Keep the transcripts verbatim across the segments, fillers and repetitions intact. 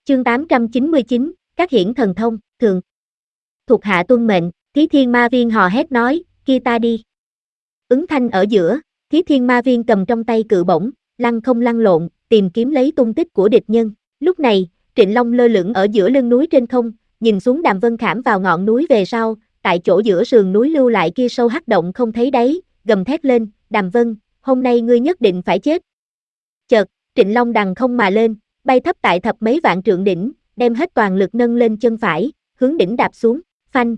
Chương tám trăm chín mươi chín, các hiển thần thông, thường. Thuộc hạ tuân mệnh, Thí Thiên Ma Viên hò hét nói, kia ta đi. Ứng thanh ở giữa, Thí Thiên Ma Viên cầm trong tay cự bổng, lăn không lăn lộn, tìm kiếm lấy tung tích của địch nhân. Lúc này, Trịnh Long lơ lửng ở giữa lưng núi trên không, nhìn xuống Đàm Vân khảm vào ngọn núi về sau, tại chỗ giữa sườn núi lưu lại kia sâu hắc động không thấy đáy, gầm thét lên, Đàm Vân, hôm nay ngươi nhất định phải chết. Chợt, Trịnh Long đằng không mà lên, bay thấp tại thập mấy vạn trượng đỉnh, đem hết toàn lực nâng lên chân phải, hướng đỉnh đạp xuống, phanh.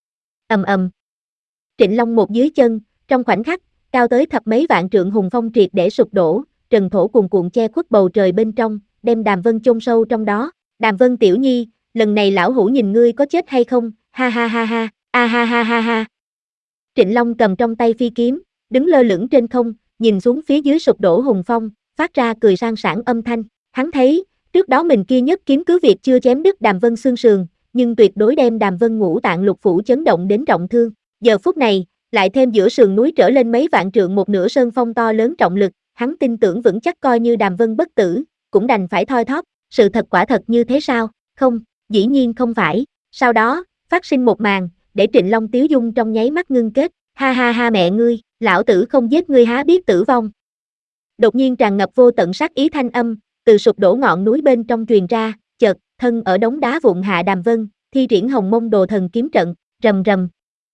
Ầm ầm. Trịnh Long một dưới chân, trong khoảnh khắc, cao tới thập mấy vạn trượng hùng phong triệt để sụp đổ, trần thổ cuồn cuộn che khuất bầu trời bên trong, đem Đàm Vân chôn sâu trong đó. Đàm Vân tiểu nhi, lần này lão hủ nhìn ngươi có chết hay không, ha ha ha ha, a ha ha ha ha. Trịnh Long cầm trong tay phi kiếm, đứng lơ lửng trên không, nhìn xuống phía dưới sụp đổ hùng phong, phát ra cười sang sảng âm thanh. Hắn thấy, trước đó mình kia nhất kiếm cứ việc chưa chém đứt Đàm Vân xương sườn, nhưng tuyệt đối đem Đàm Vân ngũ tạng lục phủ chấn động đến trọng thương. Giờ phút này, lại thêm giữa sườn núi trở lên mấy vạn trượng một nửa sơn phong to lớn trọng lực, hắn tin tưởng vững chắc coi như Đàm Vân bất tử, cũng đành phải thoi thóp. Sự thật quả thật như thế sao? Không, dĩ nhiên không phải. Sau đó, phát sinh một màn, để Trịnh Long tiếu dung trong nháy mắt ngưng kết. Ha ha ha mẹ ngươi, lão tử không giết ngươi há biết tử vong. Đột nhiên tràn ngập vô tận sát ý thanh âm, từ sụp đổ ngọn núi bên trong truyền ra, chợt, thân ở đống đá vụn hạ Đàm Vân, thi triển Hồng Mông Đồ Thần kiếm trận, rầm rầm.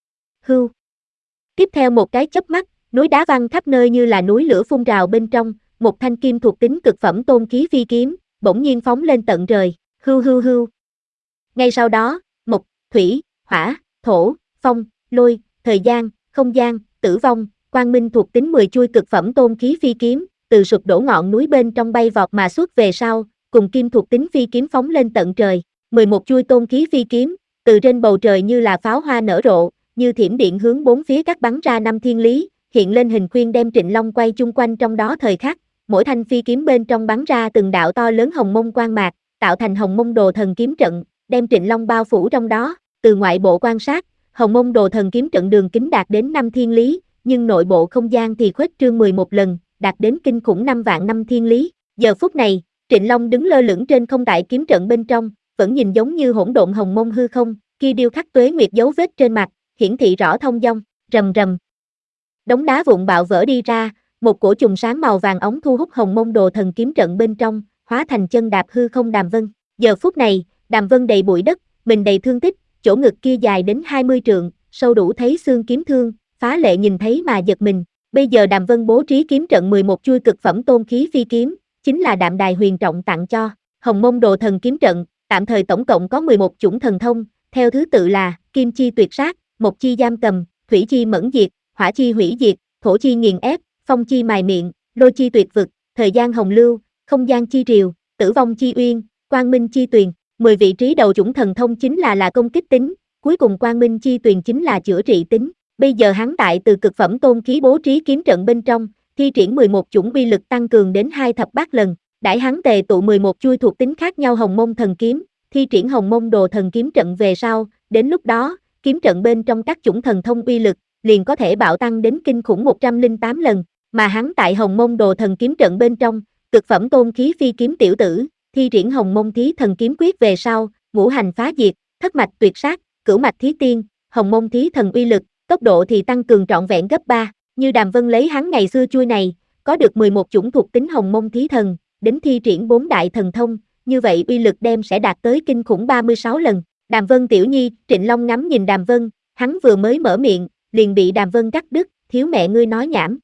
Hưu. Tiếp theo một cái chớp mắt, núi đá văng khắp nơi như là núi lửa phun trào bên trong, một thanh kim thuộc tính cực phẩm tôn khí phi kiếm, bỗng nhiên phóng lên tận trời, hưu hưu hưu. Ngay sau đó, mộc, thủy, hỏa, thổ, phong, lôi, thời gian, không gian, tử vong, quang minh thuộc tính mười chuôi cực phẩm tôn khí phi kiếm, từ sụp đổ ngọn núi bên trong bay vọt mà xuất về sau, cùng kim thuộc tính phi kiếm phóng lên tận trời. mười một chuôi tôn khí phi kiếm, từ trên bầu trời như là pháo hoa nở rộ, như thiểm điện hướng bốn phía cắt bắn ra năm thiên lý, hiện lên hình khuyên đem Trịnh Long quay chung quanh trong đó thời khắc, mỗi thanh phi kiếm bên trong bắn ra từng đạo to lớn hồng mông quang mạc, tạo thành Hồng Mông Đồ Thần kiếm trận, đem Trịnh Long bao phủ trong đó. Từ ngoại bộ quan sát, Hồng Mông Đồ Thần kiếm trận đường kính đạt đến năm thiên lý, nhưng nội bộ không gian thì khuếch trương mười một lần, đạt đến kinh khủng năm vạn năm thiên lý. Giờ phút này, Trịnh Long đứng lơ lửng trên không tại kiếm trận bên trong, vẫn nhìn giống như hỗn độn hồng mông hư không, kia điêu khắc tuế nguyệt dấu vết trên mặt, hiển thị rõ thông dong, rầm rầm. Đống đá vụn bạo vỡ đi ra, một cổ trùng sáng màu vàng ống thu hút Hồng Mông Đồ Thần kiếm trận bên trong, hóa thành chân đạp hư không Đàm Vân. Giờ phút này, Đàm Vân đầy bụi đất, mình đầy thương tích, chỗ ngực kia dài đến hai mươi trượng, sâu đủ thấy xương kiếm thương, phá lệ nhìn thấy mà giật mình. Bây giờ Đàm Vân bố trí kiếm trận mười một chuôi cực phẩm tôn khí phi kiếm, chính là Đạm Đài Huyền Trọng tặng cho. Hồng Mông Đồ Thần kiếm trận, tạm thời tổng cộng có mười một chủng thần thông, theo thứ tự là Kim chi tuyệt sát, Mộc chi giam cầm, Thủy chi mẫn diệt, Hỏa chi hủy diệt, Thổ chi nghiền ép, Phong chi mài miệng, Lôi chi tuyệt vực, Thời gian hồng lưu, Không gian chi triều, Tử vong chi uyên, Quang minh chi tuyền. mười vị trí đầu chủng thần thông chính là là công kích tính, cuối cùng Quang minh chi tuyền chính là chữa trị tính. Bây giờ hắn tại từ cực phẩm tôn khí bố trí kiếm trận bên trong, thi triển mười một chủng uy lực tăng cường đến hai thập bát lần, đãi hắn tề tụ mười một chuôi thuộc tính khác nhau Hồng Mông Thần kiếm, thi triển Hồng Mông Đồ Thần kiếm trận về sau, đến lúc đó, kiếm trận bên trong các chủng thần thông uy lực liền có thể bạo tăng đến kinh khủng một trăm lẻ tám lần, mà hắn tại Hồng Mông Đồ Thần kiếm trận bên trong, cực phẩm tôn khí phi kiếm tiểu tử, thi triển Hồng Mông Thí Thần kiếm quyết về sau, ngũ hành phá diệt, thất mạch tuyệt sát, cửu mạch thí tiên, Hồng Mông Thí Thần uy lực, tốc độ thì tăng cường trọn vẹn gấp ba, như Đàm Vân lấy hắn ngày xưa chuôi này, có được mười một chủng thuộc tính Hồng Mông Thí Thần, đến thi triển bốn đại thần thông, như vậy uy lực đem sẽ đạt tới kinh khủng ba mươi sáu lần. Đàm Vân tiểu nhi, Trịnh Long ngắm nhìn Đàm Vân, hắn vừa mới mở miệng, liền bị Đàm Vân cắt đứt, thiếu mẹ ngươi nói nhảm.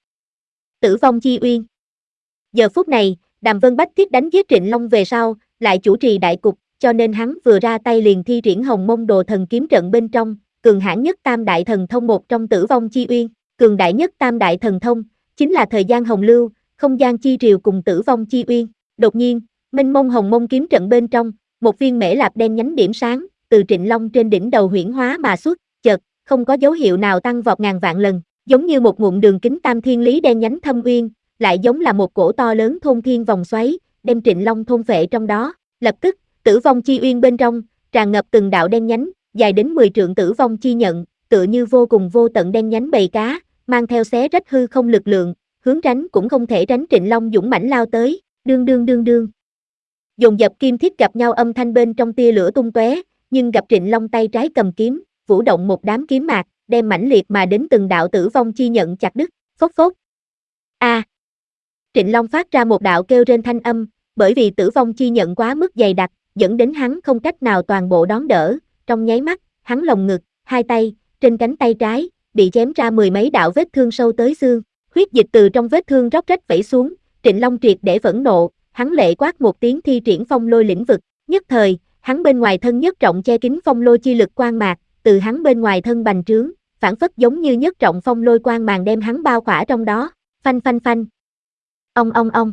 Tử vong chi uyên. Giờ phút này, Đàm Vân bách thiết đánh giết Trịnh Long về sau, lại chủ trì đại cục, cho nên hắn vừa ra tay liền thi triển Hồng Mông Đồ Thần kiếm trận bên trong, cường hãn nhất tam đại thần thông một trong Tử vong chi uyên, cường đại nhất tam đại thần thông, chính là Thời gian hồng lưu, Không gian chi triều cùng Tử vong chi uyên. Đột nhiên, mênh mông Hồng Mông kiếm trận bên trong, một viên mễ lạp đen nhánh điểm sáng, từ Trịnh Long trên đỉnh đầu huyễn hóa mà xuất, chợt, không có dấu hiệu nào tăng vọt ngàn vạn lần, giống như một ngụm đường kính tam thiên lý đen nhánh thâm uyên, lại giống là một cổ to lớn thôn thiên vòng xoáy, đem Trịnh Long thôn phệ trong đó. Lập tức, Tử vong chi uyên bên trong, tràn ngập từng đạo đen nhánh, dài đến mười trượng Tử vong chi nhận, tựa như vô cùng vô tận đen nhánh bầy cá, mang theo xé rách hư không lực lượng, hướng tránh cũng không thể tránh Trịnh Long dũng mãnh lao tới, đương đương đương đương. Dồn dập kim thiết gặp nhau âm thanh bên trong tia lửa tung tóe, nhưng gặp Trịnh Long tay trái cầm kiếm, vũ động một đám kiếm mạc, đem mãnh liệt mà đến từng đạo tử vong chi nhận chặt đứt, phốc phốc. A! Trịnh Long phát ra một đạo kêu rên thanh âm, bởi vì tử vong chi nhận quá mức dày đặc, dẫn đến hắn không cách nào toàn bộ đón đỡ, trong nháy mắt, hắn lồng ngực, hai tay, trên cánh tay trái, bị chém ra mười mấy đạo vết thương sâu tới xương, huyết dịch từ trong vết thương róc rách vẩy xuống, Trịnh Long triệt để phẫn nộ, hắn lệ quát một tiếng thi triển phong lôi lĩnh vực, nhất thời, hắn bên ngoài thân nhất trọng che kín phong lôi chi lực quang mạc, từ hắn bên ngoài thân bành trướng, phản phất giống như nhất trọng phong lôi quang màng đem hắn bao khỏa trong đó, phanh phanh phanh. Ong ong ong.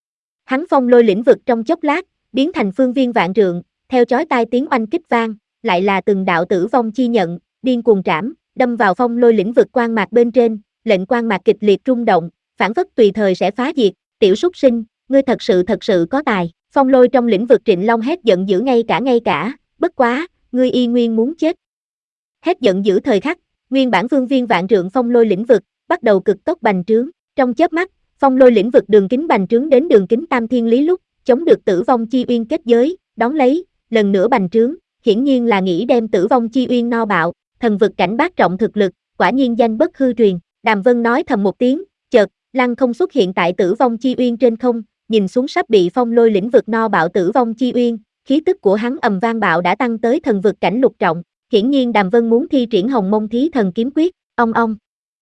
Hắn phong lôi lĩnh vực trong chốc lát, biến thành phương viên vạn trượng, theo chói tai tiếng oanh kích vang, lại là từng đạo tử vong chi nhận, điên cuồng trảm, đâm vào phong lôi lĩnh vực quang mạc bên trên, lệnh quang mạc kịch liệt rung động, phản phất tùy thời sẽ phá diệt, tiểu súc sinh, ngươi thật sự thật sự có tài. Phong lôi trong lĩnh vực Trịnh Long hét giận dữ ngay cả ngay cả, bất quá, ngươi y nguyên muốn chết. Hét giận dữ thời khắc, nguyên bản phương viên vạn trượng phong lôi lĩnh vực, bắt đầu cực tốc bành trướng, trong chớp mắt, phong lôi lĩnh vực đường kính bành trướng đến đường kính tam thiên lý lúc, chống được tử vong chi uyên kết giới, đón lấy, lần nữa bành trướng, hiển nhiên là nghĩ đem tử vong chi uyên no bạo, thần vực cảnh bát trọng thực lực, quả nhiên danh bất hư truyền. Đàm Vân nói thầm một tiếng, chợt, lăng không xuất hiện tại tử vong chi uyên trên không, nhìn xuống sắp bị phong lôi lĩnh vực no bạo tử vong chi uyên, khí tức của hắn ầm vang bạo đã tăng tới thần vực cảnh lục trọng, hiển nhiên Đàm Vân muốn thi triển Hồng Mông Thí Thần Kiếm Quyết, ong ong.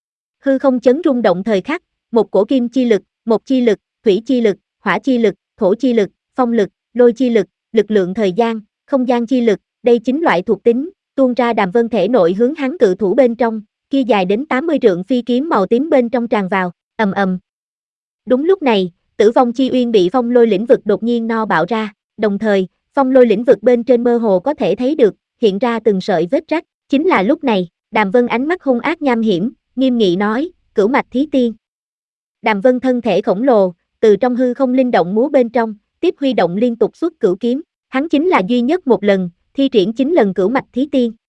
Hư không chấn rung động thời khắc, một cổ kim chi lực, một chi lực, thủy chi lực, hỏa chi lực, thổ chi lực, phong lực, lôi chi lực, lực lượng thời gian, không gian chi lực, đây chính loại thuộc tính, tuôn ra Đàm Vân thể nội hướng hắn cự thủ bên trong, kia dài đến tám mươi trượng phi kiếm màu tím bên trong tràn vào, ầm ầm. Đúng lúc này, tử vong chi uyên bị phong lôi lĩnh vực đột nhiên no bạo ra, đồng thời, phong lôi lĩnh vực bên trên mơ hồ có thể thấy được, hiện ra từng sợi vết rách, chính là lúc này, Đàm Vân ánh mắt hung ác nham hiểm, nghiêm nghị nói, cửu mạch thí tiên. Đàm Vân thân thể khổng lồ, từ trong hư không linh động múa bên trong, tiếp huy động liên tục xuất cửu kiếm, hắn chính là duy nhất một lần, thi triển chín lần cửu mạch thí tiên,